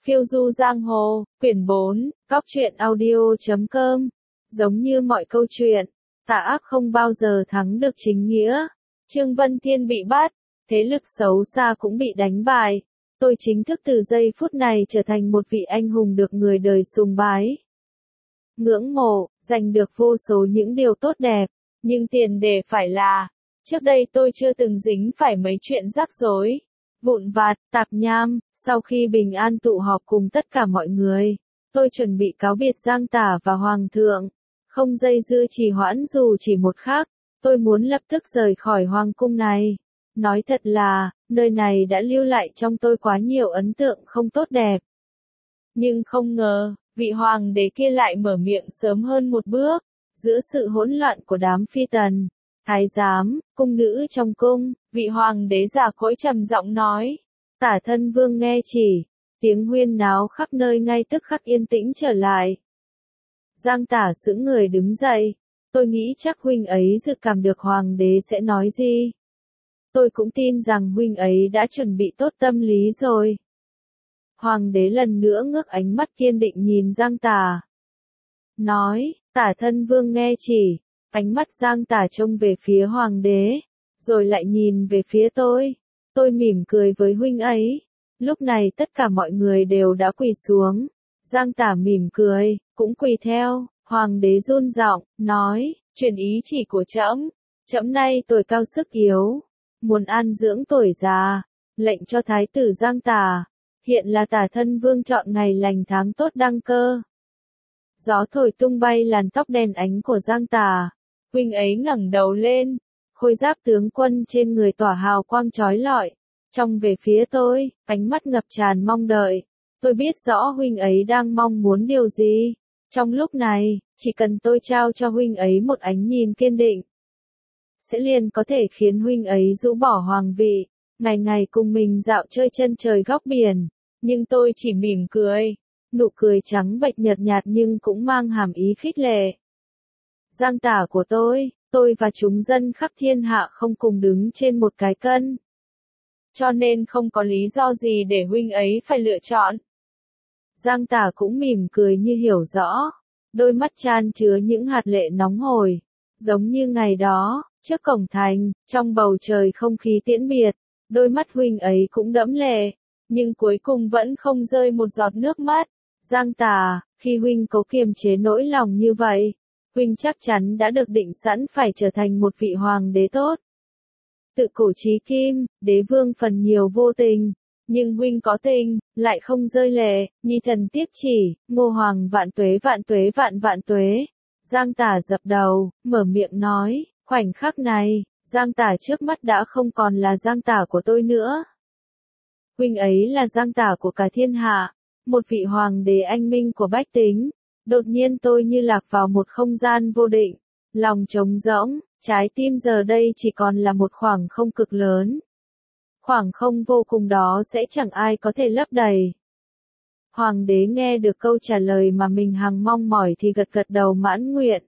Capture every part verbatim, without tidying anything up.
Phiêu du giang hồ, quyển bốn, góc truyện audio chấm com. Giống như mọi câu chuyện, tà ác không bao giờ thắng được chính nghĩa. Trương Vân Thiên bị bắt, thế lực xấu xa cũng bị đánh bại. Tôi chính thức từ giây phút này trở thành một vị anh hùng được người đời sùng bái, ngưỡng mộ, giành được vô số những điều tốt đẹp. Nhưng tiền đề phải là, trước đây tôi chưa từng dính phải mấy chuyện rắc rối, vụn vặt, tạp nham. Sau khi bình an tụ họp cùng tất cả mọi người, tôi chuẩn bị cáo biệt Giang Tả và Hoàng thượng. Không dây dưa trì hoãn dù chỉ một khắc, tôi muốn lập tức rời khỏi hoàng cung này. Nói thật là, nơi này đã lưu lại trong tôi quá nhiều ấn tượng không tốt đẹp. Nhưng không ngờ, vị hoàng đế kia lại mở miệng sớm hơn một bước. Giữa sự hỗn loạn của đám phi tần, thái giám, cung nữ trong cung, vị hoàng đế già cỗi trầm giọng nói. Tả thân vương nghe chỉ, tiếng huyên náo khắp nơi ngay tức khắc yên tĩnh trở lại. Giang Tả sững người đứng dậy, tôi nghĩ chắc huynh ấy dự cảm được hoàng đế sẽ nói gì. Tôi cũng tin rằng huynh ấy đã chuẩn bị tốt tâm lý rồi. Hoàng đế lần nữa ngước ánh mắt kiên định nhìn Giang Tả. Nói, Tả thân vương nghe chỉ, ánh mắt Giang Tả trông về phía hoàng đế, rồi lại nhìn về phía tôi. Tôi mỉm cười với huynh ấy. Lúc này tất cả mọi người đều đã quỳ xuống. Giang Tả mỉm cười, cũng quỳ theo. Hoàng đế run giọng, nói, truyền ý chỉ của trẫm. Trẫm nay tuổi cao sức yếu, muốn an dưỡng tuổi già, lệnh cho thái tử Giang Tả. Hiện là Tả thân vương chọn ngày lành tháng tốt đăng cơ. Gió thổi tung bay làn tóc đen ánh của Giang Tả. Huynh ấy ngẩng đầu lên, khôi giáp tướng quân trên người tỏa hào quang chói lọi. Trông về phía tôi, ánh mắt ngập tràn mong đợi. Tôi biết rõ huynh ấy đang mong muốn điều gì. Trong lúc này, chỉ cần tôi trao cho huynh ấy một ánh nhìn kiên định, sẽ liền có thể khiến huynh ấy rũ bỏ hoàng vị, ngày ngày cùng mình dạo chơi chân trời góc biển. Nhưng tôi chỉ mỉm cười, nụ cười trắng bệch nhợt nhạt nhưng cũng mang hàm ý khích lệ. Giang Tả của tôi, tôi và chúng dân khắp thiên hạ không cùng đứng trên một cái cân. Cho nên không có lý do gì để huynh ấy phải lựa chọn. Giang Tả cũng mỉm cười như hiểu rõ, đôi mắt chan chứa những hạt lệ nóng hổi, giống như ngày đó, trước cổng thành, trong bầu trời không khí tiễn biệt, đôi mắt huynh ấy cũng đẫm lệ, nhưng cuối cùng vẫn không rơi một giọt nước mắt. Giang Tả, khi huynh có kiềm chế nỗi lòng như vậy, huynh chắc chắn đã được định sẵn phải trở thành một vị hoàng đế tốt. Tự cổ chí kim, đế vương phần nhiều vô tình, nhưng huynh có tình, lại không rơi lệ. Nhi thần tiếc chỉ, Ngô hoàng vạn tuế vạn tuế vạn vạn tuế. Giang Tả dập đầu, mở miệng nói, khoảnh khắc này, Giang Tả trước mắt đã không còn là Giang Tả của tôi nữa. Huynh ấy là Giang Tả của cả thiên hạ, một vị hoàng đế anh minh của bách tính. Đột nhiên tôi như lạc vào một không gian vô định, lòng trống rỗng, trái tim giờ đây chỉ còn là một khoảng không cực lớn. Khoảng không vô cùng đó sẽ chẳng ai có thể lấp đầy. Hoàng đế nghe được câu trả lời mà mình hằng mong mỏi thì gật gật đầu mãn nguyện.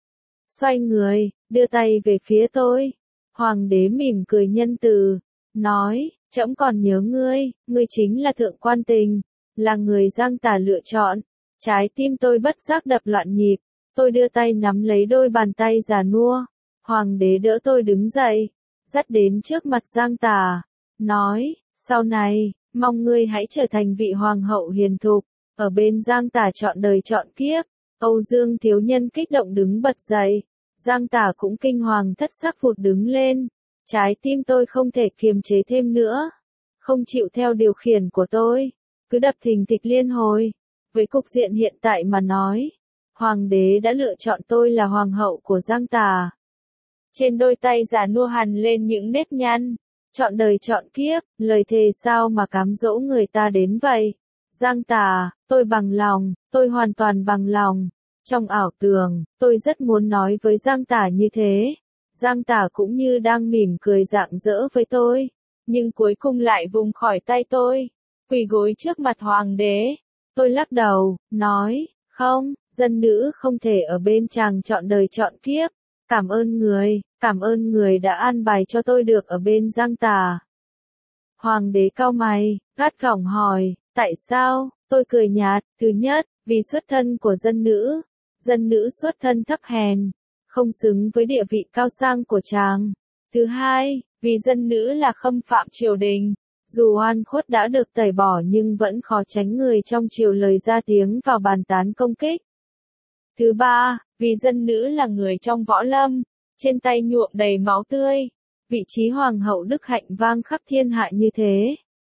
Xoay người, đưa tay về phía tôi. Hoàng đế mỉm cười nhân từ, nói, trẫm còn nhớ ngươi, ngươi chính là thượng quan tình, là người Giang Tả lựa chọn. Trái tim tôi bất giác đập loạn nhịp, tôi đưa tay nắm lấy đôi bàn tay già nua. Hoàng đế đỡ tôi đứng dậy, dắt đến trước mặt Giang Tả, nói, sau này, mong ngươi hãy trở thành vị hoàng hậu hiền thục, ở bên Giang Tả trọn đời trọn kiếp. Âu Dương thiếu nhân kích động đứng bật dậy, Giang Tả cũng kinh hoàng thất sắc vụt đứng lên. Trái tim tôi không thể kiềm chế thêm nữa, không chịu theo điều khiển của tôi, cứ đập thình thịch liên hồi. Với cục diện hiện tại mà nói, hoàng đế đã lựa chọn tôi là hoàng hậu của Giang Tả. Trên đôi tay già nua hằn lên những nếp nhăn, trọn đời trọn kiếp, lời thề sao mà cám dỗ người ta đến vậy. Giang Tả, tôi bằng lòng, tôi hoàn toàn bằng lòng. Trong ảo tưởng, tôi rất muốn nói với Giang Tả như thế. Giang Tả cũng như đang mỉm cười rạng rỡ với tôi, nhưng cuối cùng lại vùng khỏi tay tôi, quỳ gối trước mặt hoàng đế. Tôi lắc đầu, nói, không, dân nữ không thể ở bên chàng trọn đời trọn kiếp. Cảm ơn người, cảm ơn người đã an bài cho tôi được ở bên Giang Tả. Hoàng đế cau mày, gắt gỏng hỏi, tại sao, Tôi cười nhạt, thứ nhất, vì xuất thân của dân nữ. Dân nữ xuất thân thấp hèn, không xứng với địa vị cao sang của chàng. Thứ hai, vì dân nữ là khâm phạm triều đình. Dù oan khuất đã được tẩy bỏ nhưng vẫn khó tránh người trong triều lời ra tiếng vào bàn tán công kích. Thứ ba, vì dân nữ là người trong võ lâm, trên tay nhuộm đầy máu tươi. Vị trí hoàng hậu đức hạnh vang khắp thiên hạ như thế.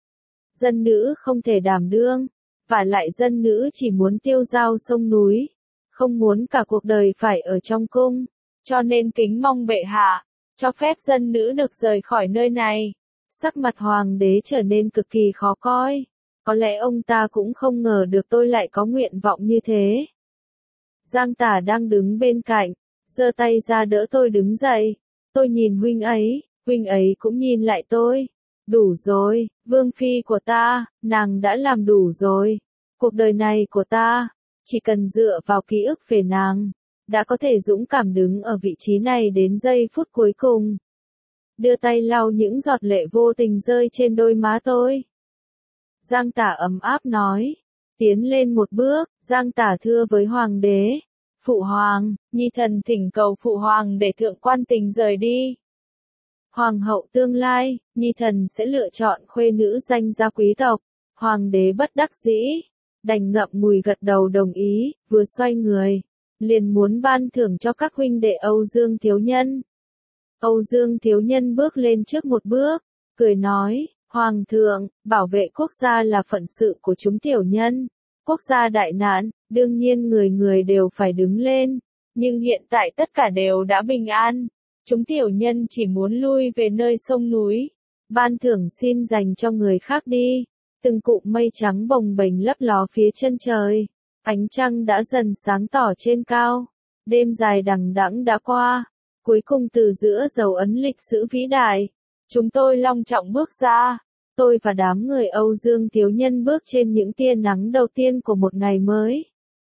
Dân nữ không thể đảm đương, và lại dân nữ chỉ muốn tiêu dao sông núi, không muốn cả cuộc đời phải ở trong cung, cho nên kính mong bệ hạ, cho phép dân nữ được rời khỏi nơi này. Sắc mặt hoàng đế trở nên cực kỳ khó coi, có lẽ ông ta cũng không ngờ được tôi lại có nguyện vọng như thế. Giang Tả đang đứng bên cạnh, giơ tay ra đỡ tôi đứng dậy, tôi nhìn huynh ấy, huynh ấy cũng nhìn lại tôi. Đủ rồi, vương phi của ta, nàng đã làm đủ rồi. Cuộc đời này của ta, chỉ cần dựa vào ký ức về nàng, đã có thể dũng cảm đứng ở vị trí này đến giây phút cuối cùng. Đưa tay lau những giọt lệ vô tình rơi trên đôi má tôi. Giang Tả ấm áp nói, tiến lên một bước, Giang Tả thưa với hoàng đế, phụ hoàng, nhi thần thỉnh cầu phụ hoàng để thượng quan tình rời đi. Hoàng hậu tương lai, nhi thần sẽ lựa chọn khuê nữ danh gia quý tộc. Hoàng đế bất đắc dĩ, đành ngậm ngùi gật đầu đồng ý, vừa xoay người, liền muốn ban thưởng cho các huynh đệ Âu Dương Thiếu Nhân. Âu Dương Thiếu Nhân bước lên trước một bước, cười nói, Hoàng thượng, bảo vệ quốc gia là phận sự của chúng tiểu nhân. Quốc gia đại nạn, đương nhiên người người đều phải đứng lên, nhưng hiện tại tất cả đều đã bình an. Chúng tiểu nhân chỉ muốn lui về nơi sông núi. Ban thưởng xin dành cho người khác đi. Từng cụm mây trắng bồng bềnh lấp ló phía chân trời. Ánh trăng đã dần sáng tỏ trên cao. Đêm dài đằng đẵng đã qua. Cuối cùng từ giữa dấu ấn lịch sử vĩ đại, chúng tôi long trọng bước ra. Tôi và đám người Âu Dương Thiếu Nhân bước trên những tia nắng đầu tiên của một ngày mới.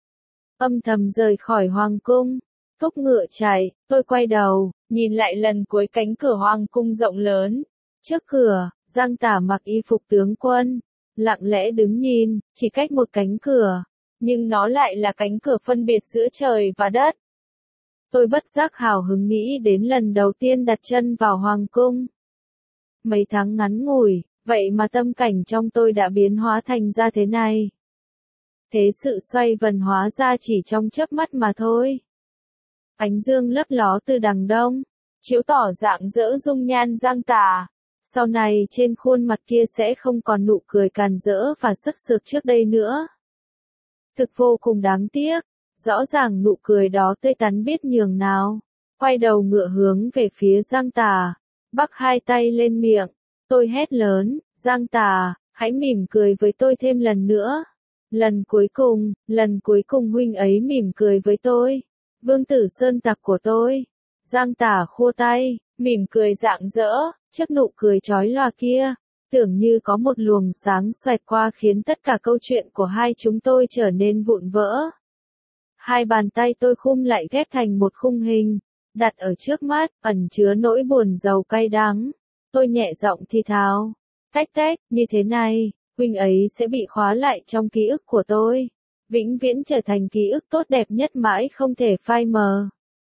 Âm thầm rời khỏi hoàng cung. Thúc ngựa chạy, tôi quay đầu, nhìn lại lần cuối cánh cửa hoàng cung rộng lớn. Trước cửa, Giang Tả mặc y phục tướng quân, lặng lẽ đứng nhìn, chỉ cách một cánh cửa, nhưng nó lại là cánh cửa phân biệt giữa trời và đất. Tôi bất giác hào hứng nghĩ đến lần đầu tiên đặt chân vào hoàng cung. Mấy tháng ngắn ngủi, vậy mà tâm cảnh trong tôi đã biến hóa thành ra thế này. Thế sự xoay vần hóa ra chỉ trong chớp mắt mà thôi. Ánh dương lấp ló từ đằng đông, chiếu tỏ dạng dỡ dung nhan Giang Tả. Sau này trên khuôn mặt kia sẽ không còn nụ cười càn rỡ và sức sược trước đây nữa. Thực vô cùng đáng tiếc, rõ ràng nụ cười đó tươi tắn biết nhường nào. Quay đầu ngựa hướng về phía Giang Tả, bắc hai tay lên miệng, tôi hét lớn, Giang Tả, hãy mỉm cười với tôi thêm lần nữa. Lần cuối cùng, lần cuối cùng huynh ấy mỉm cười với tôi. Vương tử sơn tặc của tôi. Giang Tả khua tay, mỉm cười rạng rỡ, trước nụ cười chói lòa kia, tưởng như có một luồng sáng xoẹt qua khiến tất cả câu chuyện của hai chúng tôi trở nên vụn vỡ. Hai bàn tay tôi khum lại ghép thành một khung hình, đặt ở trước mắt, ẩn chứa nỗi buồn giàu cay đắng. Tôi nhẹ giọng thì thào, tách tách, như thế này, huynh ấy sẽ bị khóa lại trong ký ức của tôi. Vĩnh viễn trở thành ký ức tốt đẹp nhất mãi không thể phai mờ.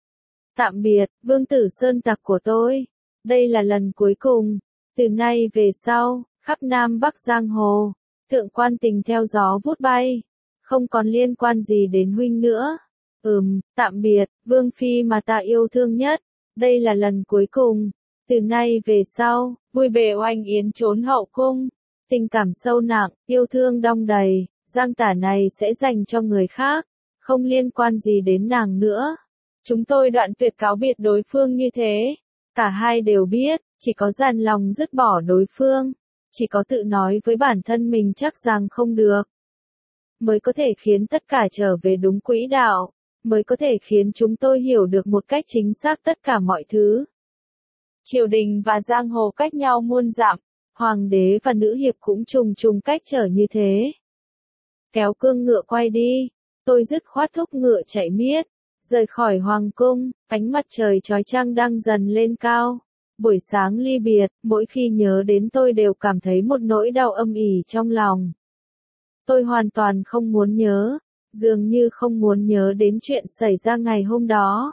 Tạm biệt, vương tử sơn tặc của tôi. Đây là lần cuối cùng. Từ nay về sau, khắp Nam Bắc Giang Hồ, thượng quan tình theo gió vút bay. Không còn liên quan gì đến huynh nữa. Ừm, tạm biệt, vương phi mà ta yêu thương nhất. Đây là lần cuối cùng. Từ nay về sau, vui bề oanh yến trốn hậu cung. Tình cảm sâu nặng, yêu thương đong đầy. Giang Tả này sẽ dành cho người khác, không liên quan gì đến nàng nữa. Chúng tôi đoạn tuyệt cáo biệt đối phương như thế. Cả hai đều biết, chỉ có dằn lòng dứt bỏ đối phương, chỉ có tự nói với bản thân mình chắc rằng không được, mới có thể khiến tất cả trở về đúng quỹ đạo, mới có thể khiến chúng tôi hiểu được một cách chính xác tất cả mọi thứ. Triều đình và giang hồ cách nhau muôn dặm, hoàng đế và nữ hiệp cũng trùng trùng cách trở như thế. Kéo cương ngựa quay đi, tôi dứt khoát thúc ngựa chạy miết, rời khỏi hoàng cung. Ánh mặt trời chói chang đang dần lên cao. Buổi sáng ly biệt, mỗi khi nhớ đến tôi đều cảm thấy một nỗi đau âm ỉ trong lòng. Tôi hoàn toàn không muốn nhớ, dường như không muốn nhớ đến chuyện xảy ra ngày hôm đó.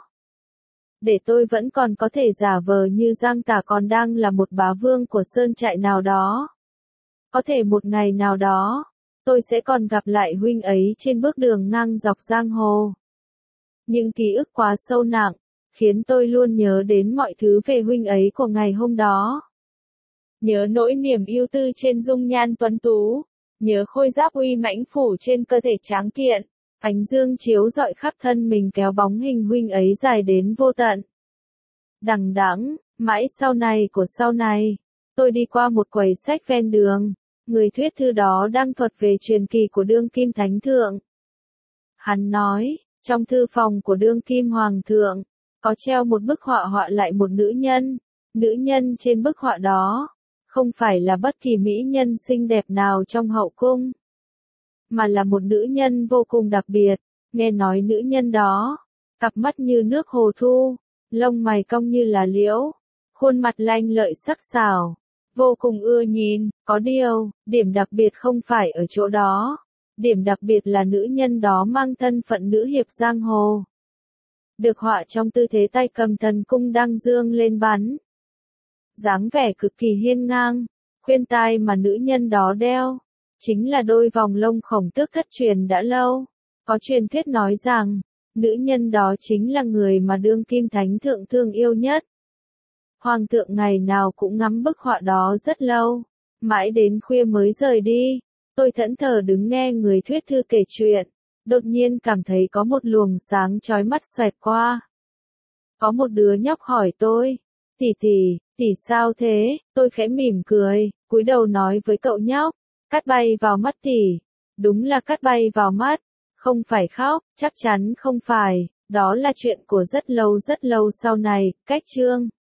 Để tôi vẫn còn có thể giả vờ như Giang Tả còn đang là một bá vương của sơn trại nào đó. Có thể một ngày nào đó, tôi sẽ còn gặp lại huynh ấy trên bước đường ngang dọc giang hồ. Nhưng ký ức quá sâu nặng, khiến tôi luôn nhớ đến mọi thứ về huynh ấy của ngày hôm đó. Nhớ nỗi niềm yêu tư trên dung nhan tuấn tú, nhớ khôi giáp uy mãnh phủ trên cơ thể tráng kiện, ánh dương chiếu rọi khắp thân mình kéo bóng hình huynh ấy dài đến vô tận. Đằng đẵng, mãi sau này của sau này, tôi đi qua một quầy sách ven đường, người thuyết thư đó đang thuật về truyền kỳ của đương kim thánh thượng. Hắn nói, trong thư phòng của đương kim hoàng thượng, có treo một bức họa họa lại một nữ nhân, nữ nhân trên bức họa đó, không phải là bất kỳ mỹ nhân xinh đẹp nào trong hậu cung, mà là một nữ nhân vô cùng đặc biệt. Nghe nói nữ nhân đó, cặp mắt như nước hồ thu, lông mày cong như là liễu, khuôn mặt lanh lợi sắc sảo, vô cùng ưa nhìn. Có điều, điểm đặc biệt không phải ở chỗ đó, điểm đặc biệt là nữ nhân đó mang thân phận nữ hiệp giang hồ. Được họa trong tư thế tay cầm thần cung đang dương lên bắn. Dáng vẻ cực kỳ hiên ngang, khuyên tai mà nữ nhân đó đeo, chính là đôi vòng lông khổng tước thất truyền đã lâu. Có truyền thuyết nói rằng, nữ nhân đó chính là người mà đương kim thánh thượng thương yêu nhất. Hoàng thượng ngày nào cũng ngắm bức họa đó rất lâu, mãi đến khuya mới rời đi. Tôi thẫn thờ đứng nghe người thuyết thư kể chuyện, đột nhiên cảm thấy có một luồng sáng chói mắt xoẹt qua. Có một đứa nhóc hỏi tôi, tỷ tỷ, tỷ sao thế? Tôi khẽ mỉm cười, cúi đầu nói với cậu nhóc, cát bay vào mắt tỷ. Đúng là cát bay vào mắt, không phải khóc, chắc chắn không phải, đó là chuyện của rất lâu rất lâu sau này. Cách chương